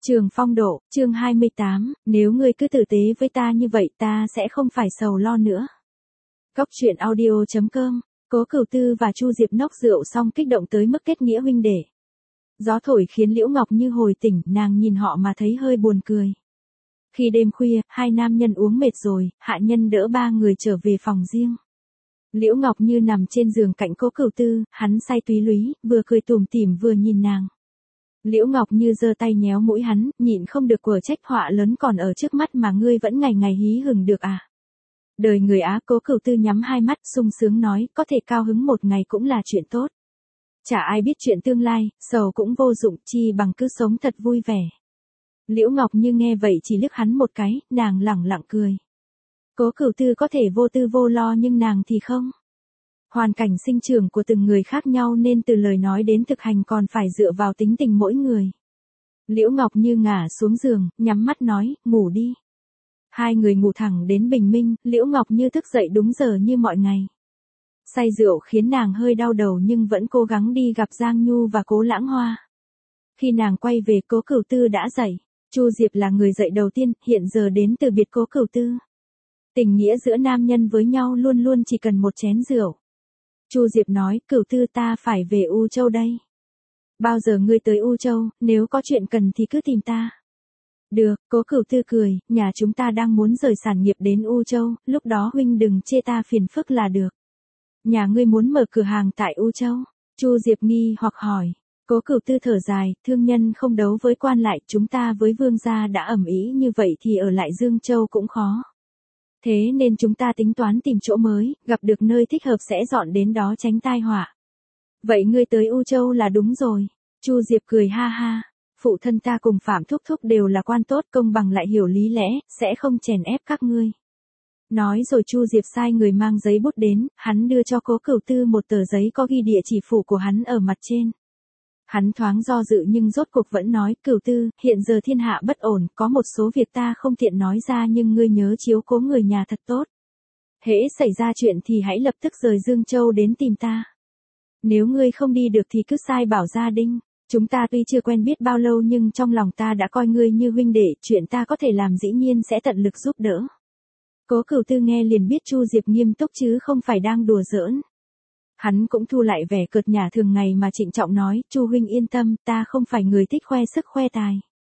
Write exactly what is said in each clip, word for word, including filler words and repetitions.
Trường Phong Độ, chương hai mươi tám, nếu ngươi cứ tử tế với ta như vậy ta sẽ không phải sầu lo nữa. Cốc truyện audio chấm com, Cố Cửu Tư và Chu Diệp nốc rượu xong kích động tới mức kết nghĩa huynh đệ. Gió thổi khiến Liễu Ngọc Như hồi tỉnh, nàng nhìn họ mà thấy hơi buồn cười. Khi đêm khuya, hai nam nhân uống mệt rồi, hạ nhân đỡ ba người trở về phòng riêng. Liễu Ngọc Như nằm trên giường cạnh Cố Cửu Tư, hắn say túy lúy, vừa cười tủm tỉm vừa nhìn nàng. Liễu Ngọc Như giơ tay nhéo mũi hắn, nhịn không được quở trách họa lớn còn ở trước mắt mà ngươi vẫn ngày ngày hí hửng được à. Đời người Á. Cố Cửu Tư nhắm hai mắt sung sướng nói, có thể cao hứng một ngày cũng là chuyện tốt. Chả ai biết chuyện tương lai, sầu cũng vô dụng, chi bằng cứ sống thật vui vẻ. Liễu Ngọc Như nghe vậy chỉ liếc hắn một cái, nàng lẳng lặng cười. Cố Cửu Tư có thể vô tư vô lo nhưng nàng thì không. Hoàn cảnh sinh trưởng của từng người khác nhau nên từ lời nói đến thực hành còn phải dựa vào tính tình mỗi người. Liễu Ngọc Như ngả xuống giường, nhắm mắt nói, ngủ đi. Hai người ngủ thẳng đến bình minh, Liễu Ngọc Như thức dậy đúng giờ như mọi ngày. Say rượu khiến nàng hơi đau đầu nhưng vẫn cố gắng đi gặp Giang Nhu và Cố Lãng Hoa. Khi nàng quay về, Cố Cửu Tư đã dậy. Chu Diệp là người dậy đầu tiên, hiện giờ đến từ biệt Cố Cửu Tư. Tình nghĩa giữa nam nhân với nhau luôn luôn chỉ cần một chén rượu. Chu Diệp nói, Cửu Tư ta phải về U Châu đây. Bao giờ ngươi tới U Châu, nếu có chuyện cần thì cứ tìm ta. Được, Cố Cửu Tư cười, nhà chúng ta đang muốn rời sản nghiệp đến U Châu, lúc đó huynh đừng chê ta phiền phức là được. Nhà ngươi muốn mở cửa hàng tại U Châu? Chu Diệp nghi hoặc hỏi. Cố Cửu Tư thở dài, thương nhân không đấu với quan lại, chúng ta với vương gia đã ầm ĩ như vậy thì ở lại Dương Châu cũng khó. Thế nên chúng ta tính toán tìm chỗ mới, gặp được nơi thích hợp sẽ dọn đến đó tránh tai họa. Vậy ngươi tới U Châu là đúng rồi. Chu Diệp cười ha ha. Phụ thân ta cùng Phạm Thúc Thúc đều là quan tốt, công bằng lại hiểu lý lẽ, sẽ không chèn ép các ngươi. Nói rồi Chu Diệp sai người mang giấy bút đến, hắn đưa cho Cố Cửu Tư một tờ giấy có ghi địa chỉ phủ của hắn ở mặt trên. Hắn thoáng do dự nhưng rốt cuộc vẫn nói, Cửu Tư, hiện giờ thiên hạ bất ổn, có một số việc ta không tiện nói ra nhưng ngươi nhớ chiếu cố người nhà thật tốt. Hễ xảy ra chuyện thì hãy lập tức rời Dương Châu đến tìm ta. Nếu ngươi không đi được thì cứ sai bảo gia đình. Chúng ta tuy chưa quen biết bao lâu nhưng trong lòng ta đã coi ngươi như huynh đệ, chuyện ta có thể làm dĩ nhiên sẽ tận lực giúp đỡ. Cố Cửu Tư nghe liền biết Chu Diệp nghiêm túc chứ không phải đang đùa giỡn. Hắn cũng thu lại vẻ cợt nhả thường ngày mà trịnh trọng nói, Chu huynh yên tâm, ta không phải người thích khoe sức khoe tài.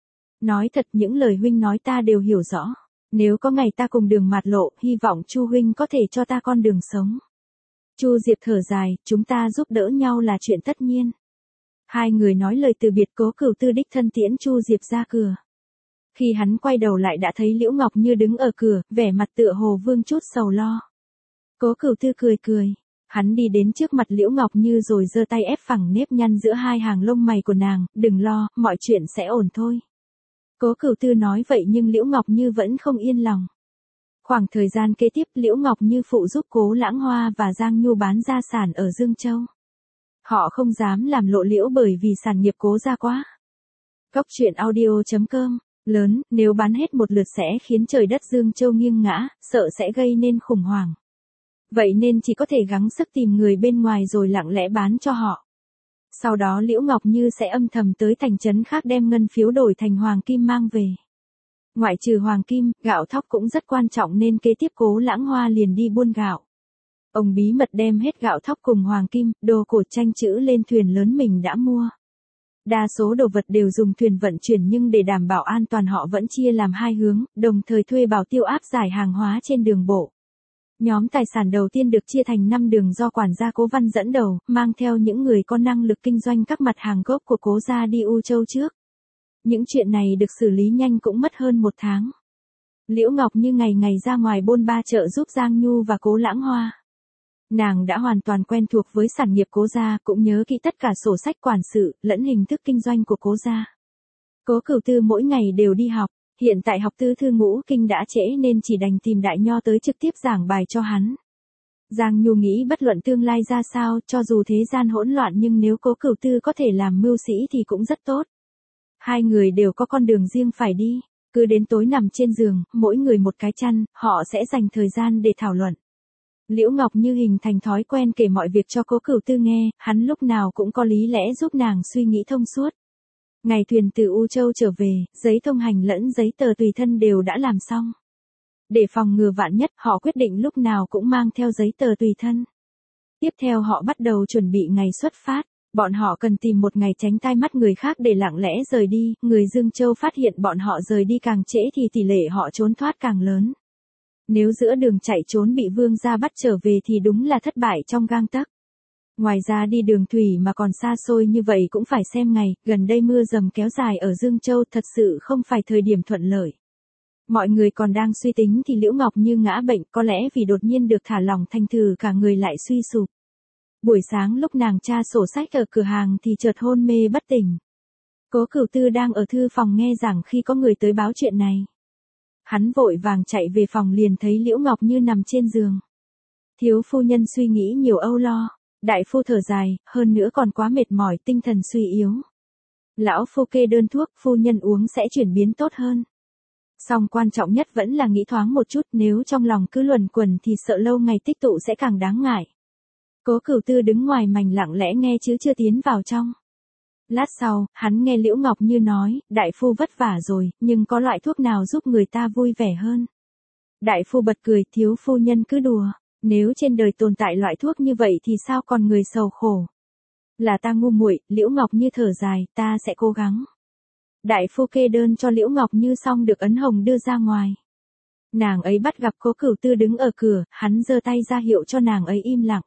Nói thật những lời huynh nói ta đều hiểu rõ. Nếu có ngày ta cùng đường mạt lộ, hy vọng Chu huynh có thể cho ta con đường sống. Chu Diệp thở dài, chúng ta giúp đỡ nhau là chuyện tất nhiên. Hai người nói lời từ biệt, Cố Cửu Tư đích thân tiễn Chu Diệp ra cửa. Khi hắn quay đầu lại đã thấy Liễu Ngọc Như đứng ở cửa, vẻ mặt tựa hồ vương chút sầu lo. Cố Cửu Tư cười cười. Hắn đi đến trước mặt Liễu Ngọc Như rồi giơ tay ép phẳng nếp nhăn giữa hai hàng lông mày của nàng, đừng lo, mọi chuyện sẽ ổn thôi. Cố Cửu Tư nói vậy nhưng Liễu Ngọc Như vẫn không yên lòng. Khoảng thời gian kế tiếp Liễu Ngọc Như phụ giúp Cố Lãng Hoa và Giang Nhu bán gia sản ở Dương Châu. Họ không dám làm lộ liễu bởi vì sản nghiệp Cố gia quá. Cốc truyện audio chấm com, lớn, nếu bán hết một lượt sẽ khiến trời đất Dương Châu nghiêng ngã, sợ sẽ gây nên khủng hoảng. Vậy nên chỉ có thể gắng sức tìm người bên ngoài rồi lặng lẽ bán cho họ. Sau đó Liễu Ngọc Như sẽ âm thầm tới thành trấn khác đem ngân phiếu đổi thành hoàng kim mang về. Ngoại trừ hoàng kim, gạo thóc cũng rất quan trọng nên kế tiếp Cố Lãng Hoa liền đi buôn gạo. Ông bí mật đem hết gạo thóc cùng hoàng kim, đồ cổ tranh chữ lên thuyền lớn mình đã mua. Đa số đồ vật đều dùng thuyền vận chuyển nhưng để đảm bảo an toàn họ vẫn chia làm hai hướng, đồng thời thuê bảo tiêu áp giải hàng hóa trên đường bộ. Nhóm tài sản đầu tiên được chia thành năm đường do quản gia Cố Văn dẫn đầu, mang theo những người có năng lực kinh doanh các mặt hàng gốc của Cố gia đi U Châu trước. Những chuyện này được xử lý nhanh cũng mất hơn một tháng. Liễu Ngọc Như ngày ngày ra ngoài bôn ba chợ giúp Giang Nhu và Cố Lãng Hoa. Nàng đã hoàn toàn quen thuộc với sản nghiệp Cố gia, cũng nhớ kỹ tất cả sổ sách quản sự, lẫn hình thức kinh doanh của Cố gia. Cố Cửu Tư mỗi ngày đều đi học, hiện tại học tứ thư ngũ kinh đã trễ nên chỉ đành tìm Đại Nho tới trực tiếp giảng bài cho hắn. Giang Nhu nghĩ bất luận tương lai ra sao, cho dù thế gian hỗn loạn nhưng nếu Cố Cửu Tư có thể làm mưu sĩ thì cũng rất tốt. Hai người đều có con đường riêng phải đi, cứ đến tối nằm trên giường, mỗi người một cái chăn, họ sẽ dành thời gian để thảo luận. Liễu Ngọc Như hình thành thói quen kể mọi việc cho Cố Cửu Tư nghe, hắn lúc nào cũng có lý lẽ giúp nàng suy nghĩ thông suốt. Ngày thuyền từ U Châu trở về, giấy thông hành lẫn giấy tờ tùy thân đều đã làm xong. Để phòng ngừa vạn nhất, họ quyết định lúc nào cũng mang theo giấy tờ tùy thân. Tiếp theo họ bắt đầu chuẩn bị ngày xuất phát. Bọn họ cần tìm một ngày tránh tai mắt người khác để lặng lẽ rời đi. Người Dương Châu phát hiện bọn họ rời đi càng trễ thì tỷ lệ họ trốn thoát càng lớn. Nếu giữa đường chạy trốn bị vương gia bắt trở về thì đúng là thất bại trong gang tấc. Ngoài ra đi đường thủy mà còn xa xôi như vậy cũng phải xem ngày, gần đây mưa dầm kéo dài ở Dương Châu thật sự không phải thời điểm thuận lợi. Mọi người còn đang suy tính thì Liễu Ngọc Như ngã bệnh, có lẽ vì đột nhiên được thả lỏng thành thử cả người lại suy sụp. Buổi sáng lúc nàng tra sổ sách ở cửa hàng thì chợt hôn mê bất tỉnh. Cố Cửu Tư đang ở thư phòng nghe giảng khi có người tới báo chuyện này. Hắn vội vàng chạy về phòng liền thấy Liễu Ngọc Như nằm trên giường. Thiếu phu nhân suy nghĩ nhiều âu lo, đại phu thở dài, hơn nữa còn quá mệt mỏi, tinh thần suy yếu. Lão phu kê đơn thuốc, phu nhân uống sẽ chuyển biến tốt hơn. Song quan trọng nhất vẫn là nghĩ thoáng một chút, nếu trong lòng cứ luẩn quẩn thì sợ lâu ngày tích tụ sẽ càng đáng ngại. Cố Cửu Tư đứng ngoài mành lặng lẽ nghe chứ chưa tiến vào trong. Lát sau, hắn nghe Liễu Ngọc Như nói, đại phu vất vả rồi, nhưng có loại thuốc nào giúp người ta vui vẻ hơn. Đại phu bật cười, thiếu phu nhân cứ đùa, nếu trên đời tồn tại loại thuốc như vậy thì sao còn người sầu khổ. Là ta ngu muội, Liễu Ngọc Như thở dài, ta sẽ cố gắng. Đại phu kê đơn cho Liễu Ngọc Như xong được ấn hồng đưa ra ngoài. Nàng ấy bắt gặp Cố Cửu Tư đứng ở cửa, hắn giơ tay ra hiệu cho nàng ấy im lặng.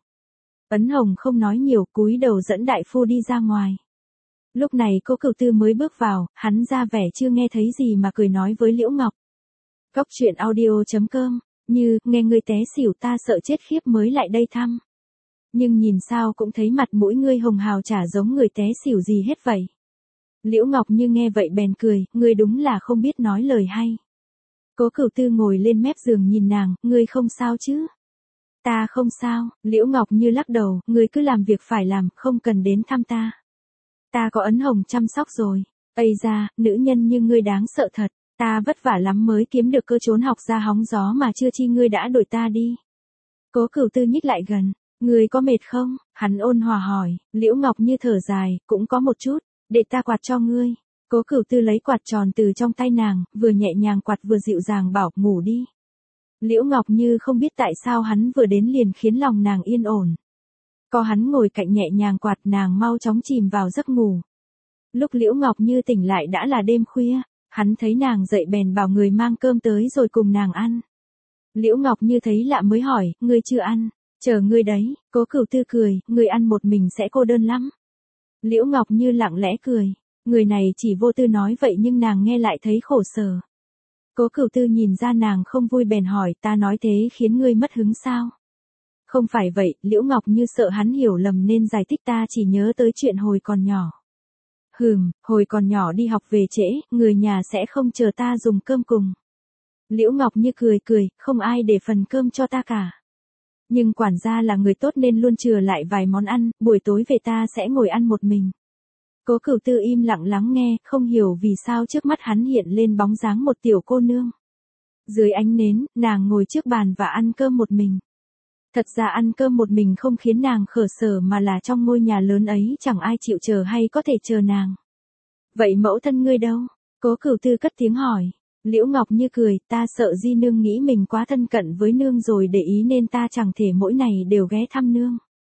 Ấn hồng không nói nhiều, cúi đầu dẫn đại phu đi ra ngoài. Lúc này Cố Cửu Tư mới bước vào, hắn ra vẻ chưa nghe thấy gì mà cười nói với Liễu Ngọc. Cốc truyện audio chấm com, Như, nghe ngươi té xỉu ta sợ chết khiếp mới lại đây thăm. Nhưng nhìn sao cũng thấy mặt mũi ngươi hồng hào chả giống người té xỉu gì hết vậy. Liễu Ngọc Như nghe vậy bèn cười, ngươi đúng là không biết nói lời hay. Cố Cửu Tư ngồi lên mép giường nhìn nàng, ngươi không sao chứ? Ta không sao, Liễu Ngọc Như lắc đầu, ngươi cứ làm việc phải làm, không cần đến thăm ta. Ta có ấn hồng chăm sóc rồi. Ây da, nữ nhân như ngươi đáng sợ thật, ta vất vả lắm mới kiếm được cơ trốn học ra hóng gió mà chưa chi ngươi đã đuổi ta đi. Cố Cửu Tư nhích lại gần, ngươi có mệt không? Hắn ôn hòa hỏi, Liễu Ngọc Như thở dài, cũng có một chút, để ta quạt cho ngươi. Cố Cửu Tư lấy quạt tròn từ trong tay nàng, vừa nhẹ nhàng quạt vừa dịu dàng bảo ngủ đi. Liễu Ngọc Như không biết tại sao hắn vừa đến liền khiến lòng nàng yên ổn. Có hắn ngồi cạnh nhẹ nhàng quạt nàng mau chóng chìm vào giấc ngủ. Lúc Liễu Ngọc Như tỉnh lại đã là đêm khuya, hắn thấy nàng dậy bèn bảo người mang cơm tới rồi cùng nàng ăn. Liễu Ngọc Như thấy lạ mới hỏi, ngươi chưa ăn, chờ ngươi đấy. Cố Cửu Tư cười, ngươi ăn một mình sẽ cô đơn lắm. Liễu Ngọc Như lặng lẽ cười, người này chỉ vô tư nói vậy nhưng nàng nghe lại thấy khổ sở. Cố Cửu Tư nhìn ra nàng không vui bèn hỏi, ta nói thế khiến ngươi mất hứng sao? Không phải vậy, Liễu Ngọc Như sợ hắn hiểu lầm nên giải thích, ta chỉ nhớ tới chuyện hồi còn nhỏ. Hừm, hồi còn nhỏ đi học về trễ, người nhà sẽ không chờ ta dùng cơm cùng. Liễu Ngọc Như cười cười, không ai để phần cơm cho ta cả. Nhưng quản gia là người tốt nên luôn chừa lại vài món ăn, buổi tối về ta sẽ ngồi ăn một mình. Cố Cửu Tư im lặng lắng nghe, không hiểu vì sao trước mắt hắn hiện lên bóng dáng một tiểu cô nương. Dưới ánh nến, nàng ngồi trước bàn và ăn cơm một mình. Thật ra ăn cơm một mình không khiến nàng khở sở mà là trong ngôi nhà lớn ấy chẳng ai chịu chờ hay có thể chờ nàng. Vậy mẫu thân ngươi đâu? Cố Cửu Tư cất tiếng hỏi. Liễu Ngọc Như cười, ta sợ Di nương nghĩ mình quá thân cận với nương rồi để ý nên ta chẳng thể mỗi ngày đều ghé thăm nương.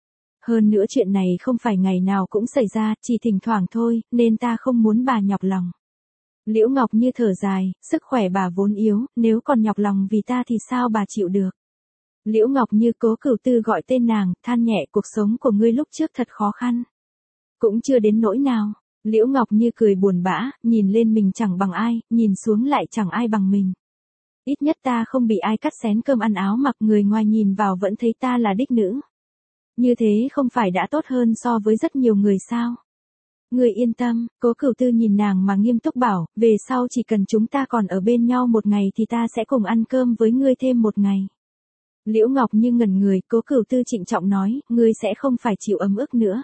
Hơn nữa chuyện này không phải ngày nào cũng xảy ra, chỉ thỉnh thoảng thôi, nên ta không muốn bà nhọc lòng. Liễu Ngọc Như thở dài, sức khỏe bà vốn yếu, nếu còn nhọc lòng vì ta thì sao bà chịu được. Liễu Ngọc Như Cố Cửu Tư gọi tên nàng, than nhẹ, cuộc sống của ngươi lúc trước thật khó khăn. Cũng chưa đến nỗi nào. Liễu Ngọc Như cười buồn bã, nhìn lên mình chẳng bằng ai, nhìn xuống lại chẳng ai bằng mình. Ít nhất ta không bị ai cắt xén cơm ăn áo mặc, người ngoài nhìn vào vẫn thấy ta là đích nữ. Như thế không phải đã tốt hơn so với rất nhiều người sao? Ngươi yên tâm, Cố Cửu Tư nhìn nàng mà nghiêm túc bảo, về sau chỉ cần chúng ta còn ở bên nhau một ngày thì ta sẽ cùng ăn cơm với ngươi thêm một ngày. Liễu Ngọc Như ngẩn người, Cố Cửu Tư trịnh trọng nói, ngươi sẽ không phải chịu ấm ức nữa.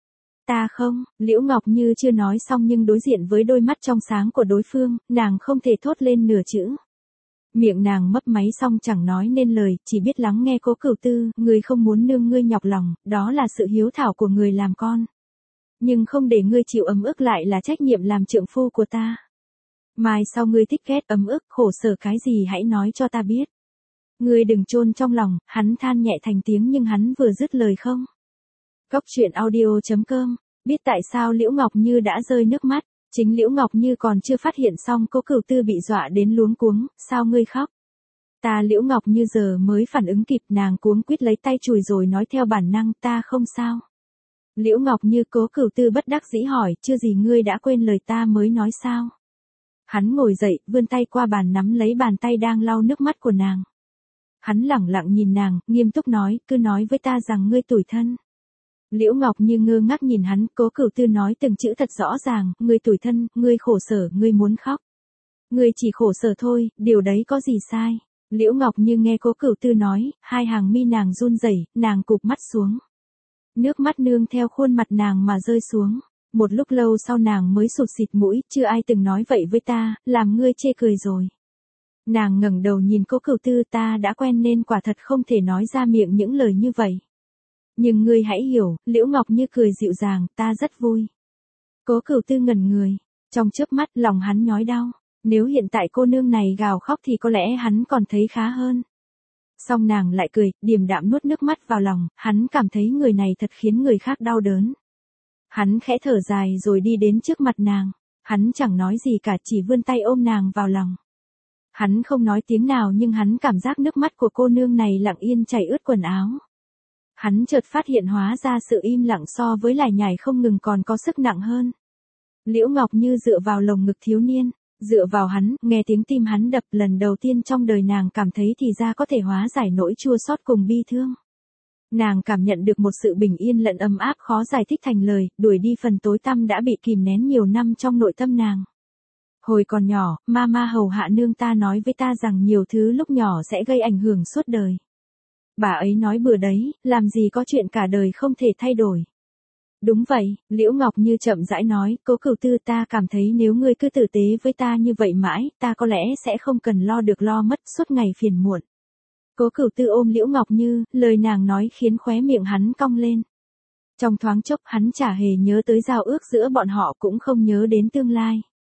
Ta không, Liễu Ngọc Như chưa nói xong nhưng đối diện với đôi mắt trong sáng của đối phương, nàng không thể thốt lên nửa chữ. Miệng nàng mấp máy xong chẳng nói nên lời, chỉ biết lắng nghe Cố Cửu Tư, ngươi không muốn nương ngươi nhọc lòng, đó là sự hiếu thảo của người làm con. Nhưng không để ngươi chịu ấm ức lại là trách nhiệm làm trượng phu của ta. Mai sau ngươi thích ghét ấm ức khổ sở cái gì hãy nói cho ta biết. Ngươi đừng chôn trong lòng, hắn than nhẹ thành tiếng nhưng hắn vừa dứt lời không. Cốc truyện audio chấm com, biết tại sao Liễu Ngọc Như đã rơi nước mắt, chính Liễu Ngọc Như còn chưa phát hiện xong Cố Cửu Tư bị dọa đến luống cuống, sao ngươi khóc? Ta Liễu Ngọc Như giờ mới phản ứng kịp, nàng cuống quýt lấy tay chùi rồi nói theo bản năng, ta không sao. Liễu Ngọc Như Cố Cửu Tư bất đắc dĩ hỏi, chưa gì ngươi đã quên lời ta mới nói sao? Hắn ngồi dậy, vươn tay qua bàn nắm lấy bàn tay đang lau nước mắt của nàng. Hắn lẳng lặng nhìn nàng, nghiêm túc nói, cứ nói với ta rằng ngươi tủi thân. Liễu Ngọc Như ngơ ngác nhìn hắn, Cố Cửu Tư nói từng chữ thật rõ ràng, ngươi tủi thân, ngươi khổ sở, ngươi muốn khóc. Ngươi chỉ khổ sở thôi, điều đấy có gì sai. Liễu Ngọc Như nghe Cố Cửu Tư nói, hai hàng mi nàng run rẩy, nàng cụp mắt xuống. Nước mắt nương theo khuôn mặt nàng mà rơi xuống. Một lúc lâu sau nàng mới sụt sịt mũi, chưa ai từng nói vậy với ta, làm ngươi chê cười rồi. Nàng ngẩng đầu nhìn Cố Cửu Tư, ta đã quen nên quả thật không thể nói ra miệng những lời như vậy. Nhưng ngươi hãy hiểu, Liễu Ngọc Như cười dịu dàng, ta rất vui. Cố Cửu Tư ngẩn người, trong chớp mắt lòng hắn nhói đau, nếu hiện tại cô nương này gào khóc thì có lẽ hắn còn thấy khá hơn. Xong nàng lại cười, điềm đạm nuốt nước mắt vào lòng, hắn cảm thấy người này thật khiến người khác đau đớn. Hắn khẽ thở dài rồi đi đến trước mặt nàng, hắn chẳng nói gì cả chỉ vươn tay ôm nàng vào lòng. Hắn không nói tiếng nào nhưng hắn cảm giác nước mắt của cô nương này lặng yên chảy ướt quần áo. Hắn chợt phát hiện hóa ra sự im lặng so với lải nhải không ngừng còn có sức nặng hơn. Liễu Ngọc Như dựa vào lồng ngực thiếu niên, dựa vào hắn, nghe tiếng tim hắn đập, lần đầu tiên trong đời nàng cảm thấy thì ra có thể hóa giải nỗi chua xót cùng bi thương. Nàng cảm nhận được một sự bình yên lẫn ấm áp khó giải thích thành lời, đuổi đi phần tối tăm đã bị kìm nén nhiều năm trong nội tâm nàng. Hồi còn nhỏ, mama hầu hạ nương ta nói với ta rằng nhiều thứ lúc nhỏ sẽ gây ảnh hưởng suốt đời. Bà ấy nói bừa đấy, làm gì có chuyện cả đời không thể thay đổi. Đúng vậy, Liễu Ngọc Như chậm rãi nói, Cố Cửu Tư, ta cảm thấy nếu ngươi cứ tử tế với ta như vậy mãi, ta có lẽ sẽ không cần lo được lo mất suốt ngày phiền muộn. Cố Cửu Tư ôm Liễu Ngọc Như, lời nàng nói khiến khóe miệng hắn cong lên. Trong thoáng chốc hắn chả hề nhớ tới giao ước giữa bọn họ, cũng không nhớ đến tương lai.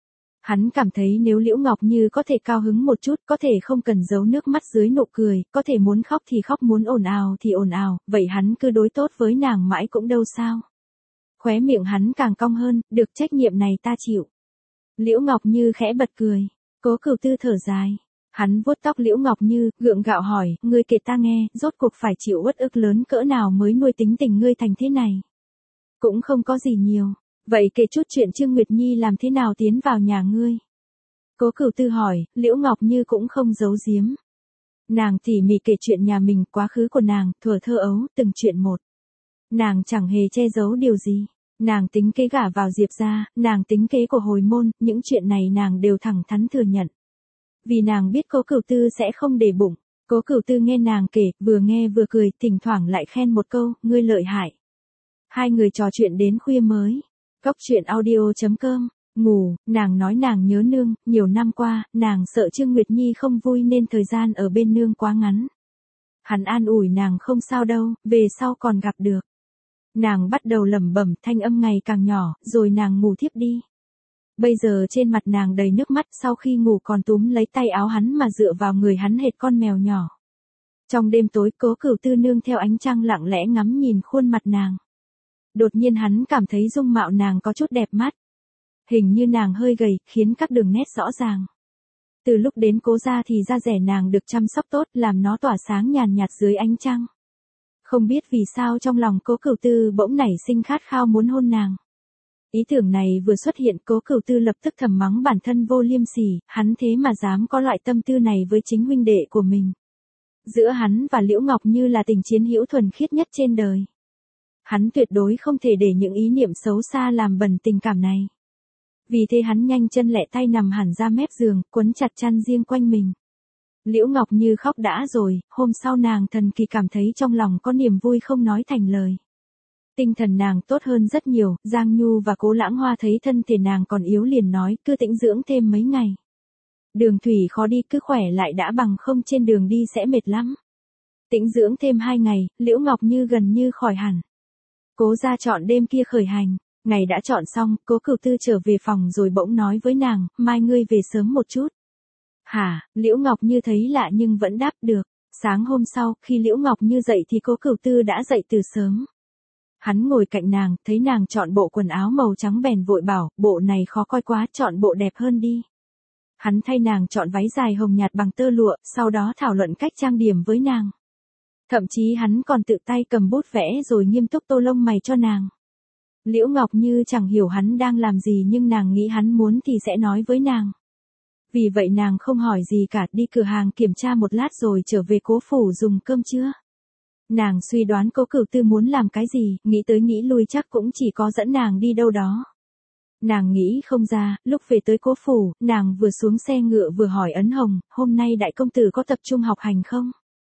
Hắn cảm thấy nếu Liễu Ngọc Như có thể cao hứng một chút, có thể không cần giấu nước mắt dưới nụ cười, có thể muốn khóc thì khóc, muốn ồn ào thì ồn ào, vậy hắn cứ đối tốt với nàng mãi cũng đâu sao. Khóe miệng hắn càng cong hơn, được, trách nhiệm này ta chịu. Liễu Ngọc Như khẽ bật cười, Cố Cửu Tư thở dài. Hắn vuốt tóc Liễu Ngọc Như, gượng gạo hỏi, ngươi kể ta nghe, rốt cuộc phải chịu uất ức lớn cỡ nào mới nuôi tính tình ngươi thành thế này. Cũng không có gì nhiều. Vậy kể chút chuyện Trương Nguyệt Nhi làm thế nào tiến vào nhà ngươi. Cố Cửu Tư hỏi, Liễu Ngọc Như cũng không giấu giếm. Nàng tỉ mỉ kể chuyện nhà mình, quá khứ của nàng, thuở thơ ấu, từng chuyện một. Nàng chẳng hề che giấu điều gì. Nàng tính kế gả vào Diệp gia, nàng tính kế của hồi môn, những chuyện này nàng đều thẳng thắn thừa nhận. Vì nàng biết Cố Cửu Tư sẽ không để bụng. Cố Cửu Tư nghe nàng kể, vừa nghe vừa cười, thỉnh thoảng lại khen một câu, ngươi lợi hại. Hai người trò chuyện đến khuya mới. Cốc truyện audio chấm com, ngủ, nàng nói nàng nhớ nương, nhiều năm qua, nàng sợ Trương Nguyệt Nhi không vui nên thời gian ở bên nương quá ngắn. Hắn an ủi nàng không sao đâu, về sau còn gặp được. Nàng bắt đầu lẩm bẩm, thanh âm ngày càng nhỏ, rồi nàng ngủ thiếp đi. Bây giờ trên mặt nàng đầy nước mắt, sau khi ngủ còn túm lấy tay áo hắn mà dựa vào người hắn hệt con mèo nhỏ. Trong đêm tối, Cố Cửu Tư nương theo ánh trăng lặng lẽ ngắm nhìn khuôn mặt nàng. Đột nhiên hắn cảm thấy dung mạo nàng có chút đẹp mắt. Hình như nàng hơi gầy, khiến các đường nét rõ ràng. Từ lúc đến Cố gia thì da rẻ nàng được chăm sóc tốt, làm nó tỏa sáng nhàn nhạt dưới ánh trăng. Không biết vì sao trong lòng Cố Cửu Tư bỗng nảy sinh khát khao muốn hôn nàng. Ý tưởng này vừa xuất hiện, Cố Cửu Tư lập tức thầm mắng bản thân vô liêm sỉ, hắn thế mà dám có loại tâm tư này với chính huynh đệ của mình. Giữa hắn và Liễu Ngọc Như là tình chiến hữu thuần khiết nhất trên đời. Hắn tuyệt đối không thể để những ý niệm xấu xa làm bẩn tình cảm này. Vì thế hắn nhanh chân lẹ tay nằm hẳn ra mép giường, quấn chặt chăn riêng quanh mình. Liễu Ngọc Như khóc đã rồi, hôm sau nàng thần kỳ cảm thấy trong lòng có niềm vui không nói thành lời. Tinh thần nàng tốt hơn rất nhiều, Giang Nhu và Cố Lãng Hoa thấy thân thể nàng còn yếu liền nói, cứ tĩnh dưỡng thêm mấy ngày. Đường thủy khó đi, cứ khỏe lại đã, bằng không trên đường đi sẽ mệt lắm. Tĩnh dưỡng thêm hai ngày, Liễu Ngọc Như gần như khỏi hẳn. Cố gia chọn đêm kia khởi hành. Ngày đã chọn xong, Cố Cửu Tư trở về phòng rồi bỗng nói với nàng, mai ngươi về sớm một chút. Hả, Liễu Ngọc Như thấy lạ nhưng vẫn đáp được. Sáng hôm sau, khi Liễu Ngọc Như dậy thì Cố Cửu Tư đã dậy từ sớm. Hắn ngồi cạnh nàng, thấy nàng chọn bộ quần áo màu trắng bèn vội bảo, bộ này khó coi quá, chọn bộ đẹp hơn đi. Hắn thay nàng chọn váy dài hồng nhạt bằng tơ lụa, sau đó thảo luận cách trang điểm với nàng. Thậm chí hắn còn tự tay cầm bút vẽ rồi nghiêm túc tô lông mày cho nàng. Liễu Ngọc Như chẳng hiểu hắn đang làm gì nhưng nàng nghĩ hắn muốn thì sẽ nói với nàng. Vì vậy nàng không hỏi gì cả, đi cửa hàng kiểm tra một lát rồi trở về Cố phủ dùng cơm trưa. Nàng suy đoán Cố Cửu Tư muốn làm cái gì, nghĩ tới nghĩ lui chắc cũng chỉ có dẫn nàng đi đâu đó. Nàng nghĩ không ra, lúc về tới Cố phủ, nàng vừa xuống xe ngựa vừa hỏi Ấn Hồng, hôm nay đại công tử có tập trung học hành không?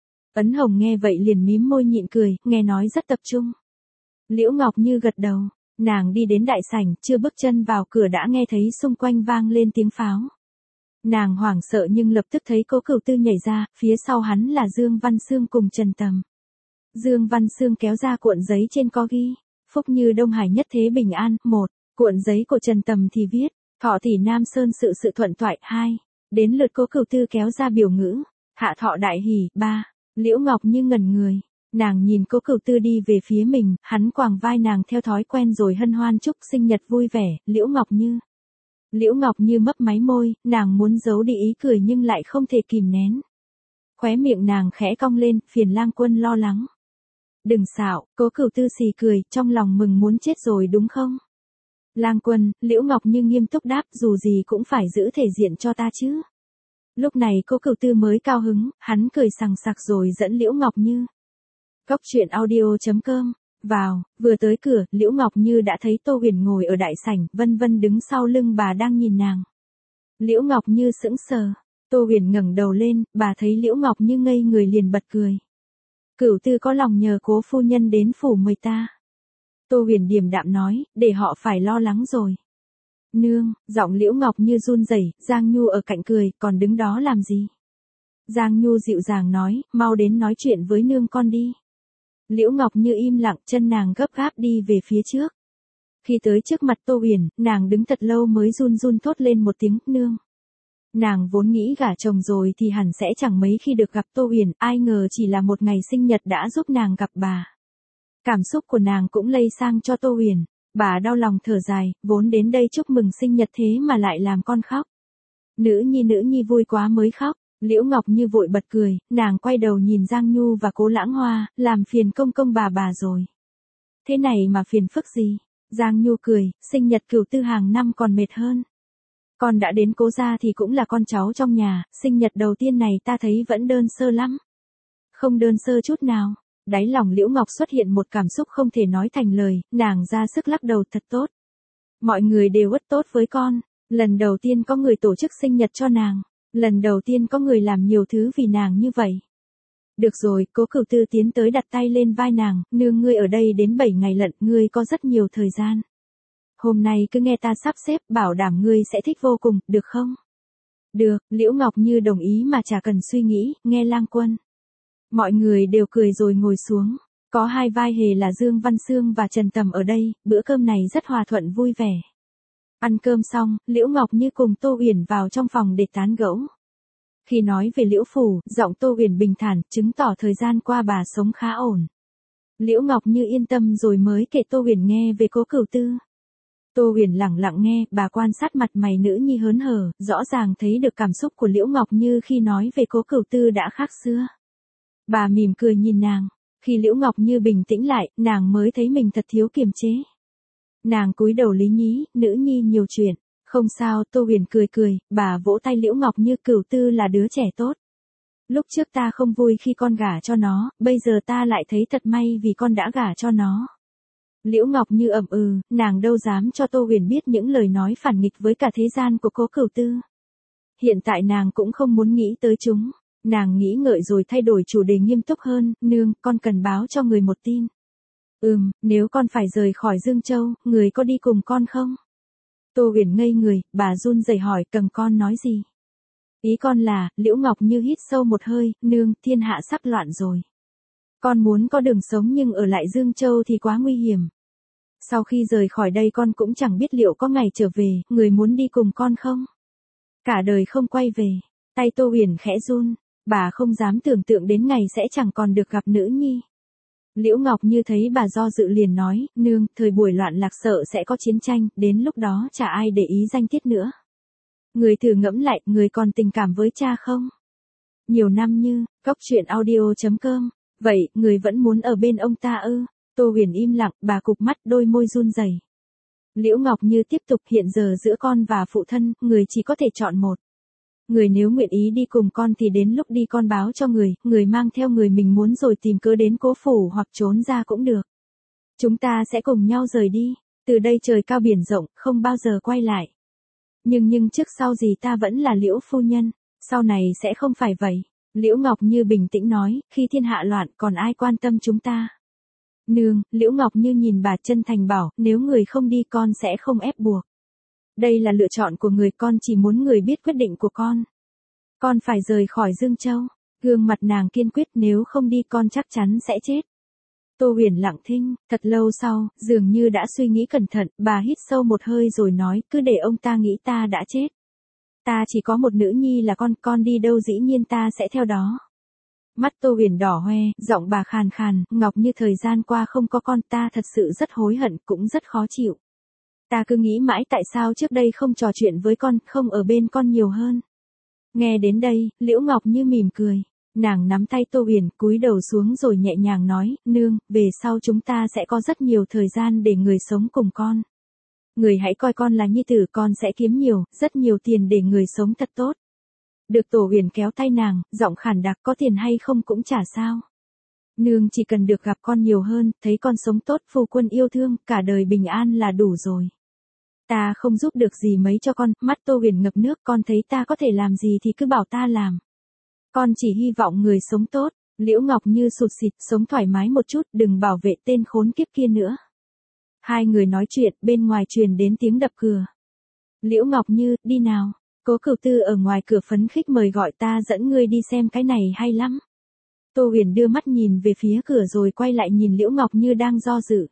Ấn Hồng nghe vậy liền mím môi nhịn cười, nghe nói rất tập trung. Liễu Ngọc Như gật đầu, nàng đi đến đại sảnh, chưa bước chân vào cửa đã nghe thấy xung quanh vang lên tiếng pháo. Nàng hoảng sợ nhưng lập tức thấy Cố Cửu Tư nhảy ra, phía sau hắn là Dương Văn Xương cùng Trần Tầm. Dương Văn Xương kéo ra cuộn giấy trên có ghi, phúc như Đông Hải nhất thế bình an, một, cuộn giấy của Trần Tầm thì viết, thọ tỷ Nam Sơn sự sự thuận toại, hai, đến lượt Cố Cửu Tư kéo ra biểu ngữ, hạ thọ đại hỷ, ba, Liễu Ngọc Như ngẩn người, nàng nhìn Cố Cửu Tư đi về phía mình, hắn quàng vai nàng theo thói quen rồi hân hoan chúc sinh nhật vui vẻ, Liễu Ngọc Như. Liễu Ngọc Như mấp máy môi, nàng muốn giấu đi ý cười nhưng lại không thể kìm nén. Khóe miệng nàng khẽ cong lên, phiền Lang Quân lo lắng. Đừng xạo, Cố Cửu Tư xì cười, trong lòng mừng muốn chết rồi đúng không? Lang Quân, Liễu Ngọc Như nghiêm túc đáp, dù gì cũng phải giữ thể diện cho ta chứ. Lúc này Cố Cửu Tư mới cao hứng, hắn cười sằng sặc rồi dẫn Liễu Ngọc Như. Cốc truyện audio chấm com. Vào, vừa tới cửa, Liễu Ngọc Như đã thấy Tô Huyền ngồi ở đại sảnh, Vân Vân đứng sau lưng bà đang nhìn nàng. Liễu Ngọc Như sững sờ, Tô Huyền ngẩng đầu lên, bà thấy Liễu Ngọc Như ngây người liền bật cười. Cửu Tư có lòng nhờ Cố phu nhân đến phủ mời ta. Tô Huyền điềm đạm nói, để họ phải lo lắng rồi. Nương, giọng Liễu Ngọc Như run rẩy, Giang Nhu ở cạnh cười, còn đứng đó làm gì? Giang Nhu dịu dàng nói, mau đến nói chuyện với nương con đi. Liễu Ngọc Như im lặng, chân nàng gấp gáp đi về phía trước. Khi tới trước mặt Tô Huyền, nàng đứng thật lâu mới run run thốt lên một tiếng, nương. Nàng vốn nghĩ gả chồng rồi thì hẳn sẽ chẳng mấy khi được gặp Tô Huyền, ai ngờ chỉ là một ngày sinh nhật đã giúp nàng gặp bà. Cảm xúc của nàng cũng lây sang cho Tô Huyền, bà đau lòng thở dài, vốn đến đây chúc mừng sinh nhật thế mà lại làm con khóc. Nữ nhi nữ nhi vui quá mới khóc. Liễu Ngọc Như vội bật cười, nàng quay đầu nhìn Giang Nhu và Cố Lãng Hoa, làm phiền công công bà bà rồi. Thế này mà phiền phức gì? Giang Nhu cười, sinh nhật Cửu Tư hàng năm còn mệt hơn. Con đã đến Cố gia thì cũng là con cháu trong nhà, sinh nhật đầu tiên này ta thấy vẫn đơn sơ lắm. Không đơn sơ chút nào. Đáy lòng Liễu Ngọc xuất hiện một cảm xúc không thể nói thành lời, nàng ra sức lắc đầu thật tốt. Mọi người đều rất tốt với con, lần đầu tiên có người tổ chức sinh nhật cho nàng. Lần đầu tiên có người làm nhiều thứ vì nàng như vậy. Được rồi, Cố Cửu Tư tiến tới đặt tay lên vai nàng, nương ngươi ở đây đến bảy ngày lận, ngươi có rất nhiều thời gian. Hôm nay cứ nghe ta sắp xếp, bảo đảm ngươi sẽ thích vô cùng, được không? Được, Liễu Ngọc Như đồng ý mà chả cần suy nghĩ, nghe Lang Quân. Mọi người đều cười rồi ngồi xuống. Có hai vai hề là Dương Văn Xương và Trần Tầm ở đây, bữa cơm này rất hòa thuận vui vẻ. Ăn cơm xong, Liễu Ngọc Như cùng Tô Huyền vào trong phòng để tán gẫu. Khi nói về Liễu phủ, giọng Tô Huyền bình thản, chứng tỏ thời gian qua bà sống khá ổn. Liễu Ngọc Như yên tâm rồi mới kể Tô Huyền nghe về Cố Cửu Tư. Tô Huyền lặng lặng nghe, bà quan sát mặt mày nữ nhi hớn hở, rõ ràng thấy được cảm xúc của Liễu Ngọc Như khi nói về Cố Cửu Tư đã khác xưa. Bà mỉm cười nhìn nàng, khi Liễu Ngọc Như bình tĩnh lại, nàng mới thấy mình thật thiếu kiềm chế. Nàng cúi đầu lý nhí, nữ nhi nhiều chuyện. Không sao, Tô Huyền cười cười, bà vỗ tay Liễu Ngọc Như, Cửu Tư là đứa trẻ tốt. Lúc trước ta không vui khi con gả cho nó, bây giờ ta lại thấy thật may vì con đã gả cho nó. Liễu Ngọc Như ậm ừ, nàng đâu dám cho Tô Huyền biết những lời nói phản nghịch với cả thế gian của Cố Cửu Tư. Hiện tại nàng cũng không muốn nghĩ tới chúng. Nàng nghĩ ngợi rồi thay đổi chủ đề nghiêm túc hơn, nương, con cần báo cho người một tin. Ừm, nếu con phải rời khỏi Dương Châu, người có đi cùng con không? Tô Huyền ngây người, bà run rẩy hỏi, cần con nói gì? Ý con là, Liễu Ngọc Như hít sâu một hơi, nương, thiên hạ sắp loạn rồi. Con muốn có đường sống nhưng ở lại Dương Châu thì quá nguy hiểm. Sau khi rời khỏi đây con cũng chẳng biết liệu có ngày trở về, người muốn đi cùng con không? Cả đời không quay về. Tay Tô Huyền khẽ run, bà không dám tưởng tượng đến ngày sẽ chẳng còn được gặp nữ nhi. Liễu Ngọc Như thấy bà do dự liền nói, nương, thời buổi loạn lạc sợ sẽ có chiến tranh, đến lúc đó chả ai để ý danh tiết nữa. Người thử ngẫm lại, người còn tình cảm với cha không? Nhiều năm như, Cóc truyện audio chấm com. Vậy, người vẫn muốn ở bên ông ta ư? Tô Huyền im lặng, bà cụp mắt, đôi môi run rẩy. Liễu Ngọc Như tiếp tục, hiện giờ giữa con và phụ thân, người chỉ có thể chọn một. Người nếu nguyện ý đi cùng con thì đến lúc đi con báo cho người, người mang theo người mình muốn rồi tìm cớ đến cố phủ hoặc trốn ra cũng được. Chúng ta sẽ cùng nhau rời đi, từ đây trời cao biển rộng, không bao giờ quay lại. Nhưng nhưng trước sau gì ta vẫn là Liễu phu nhân, sau này sẽ không phải vậy. Liễu Ngọc Như bình tĩnh nói, khi thiên hạ loạn còn ai quan tâm chúng ta. Nương, Liễu Ngọc Như nhìn bà chân thành bảo, nếu người không đi con sẽ không ép buộc. Đây là lựa chọn của người, con chỉ muốn người biết quyết định của con. Con phải rời khỏi Dương Châu. Gương mặt nàng kiên quyết, nếu không đi con chắc chắn sẽ chết. Tô Huyền lặng thinh, thật lâu sau, dường như đã suy nghĩ cẩn thận, bà hít sâu một hơi rồi nói, cứ để ông ta nghĩ ta đã chết. Ta chỉ có một nữ nhi là con, con đi đâu dĩ nhiên ta sẽ theo đó. Mắt Tô Huyền đỏ hoe, giọng bà khàn khàn, Ngọc Như thời gian qua không có con, ta thật sự rất hối hận, cũng rất khó chịu. Ta cứ nghĩ mãi tại sao trước đây không trò chuyện với con, không ở bên con nhiều hơn. Nghe đến đây, Liễu Ngọc Như mỉm cười. Nàng nắm tay Tô Huyền, cúi đầu xuống rồi nhẹ nhàng nói, nương, về sau chúng ta sẽ có rất nhiều thời gian để người sống cùng con. Người hãy coi con là nhi tử, con sẽ kiếm nhiều, rất nhiều tiền để người sống thật tốt. Được Tô Huyền kéo tay nàng, giọng khản đặc, có tiền hay không cũng chả sao. Nương chỉ cần được gặp con nhiều hơn, thấy con sống tốt, phu quân yêu thương, cả đời bình an là đủ rồi. Ta không giúp được gì mấy cho con, mắt Tô Huyền ngập nước, con thấy ta có thể làm gì thì cứ bảo ta làm. Con chỉ hy vọng người sống tốt. Liễu Ngọc Như sụt sịt, sống thoải mái một chút, đừng bảo vệ tên khốn kiếp kia nữa. Hai người nói chuyện, bên ngoài truyền đến tiếng đập cửa. Liễu Ngọc Như, đi nào. Cố Cửu Tư ở ngoài cửa phấn khích mời gọi, ta dẫn ngươi đi xem cái này hay lắm. Tô Huyền đưa mắt nhìn về phía cửa rồi quay lại nhìn Liễu Ngọc Như đang do dự.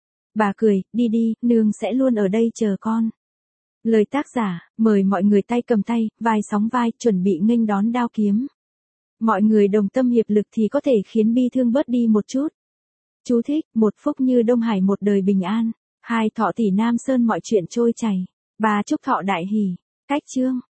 Bà cười, đi đi, nương sẽ luôn ở đây chờ con. Lời tác giả, mời mọi người tay cầm tay, vai sóng vai, chuẩn bị nghênh đón đao kiếm. Mọi người đồng tâm hiệp lực thì có thể khiến bi thương bớt đi một chút. Chú thích, một phúc như Đông Hải một đời bình an. Hai thọ tỷ Nam Sơn mọi chuyện trôi chảy. Ba chúc thọ đại hỷ. Cách chương.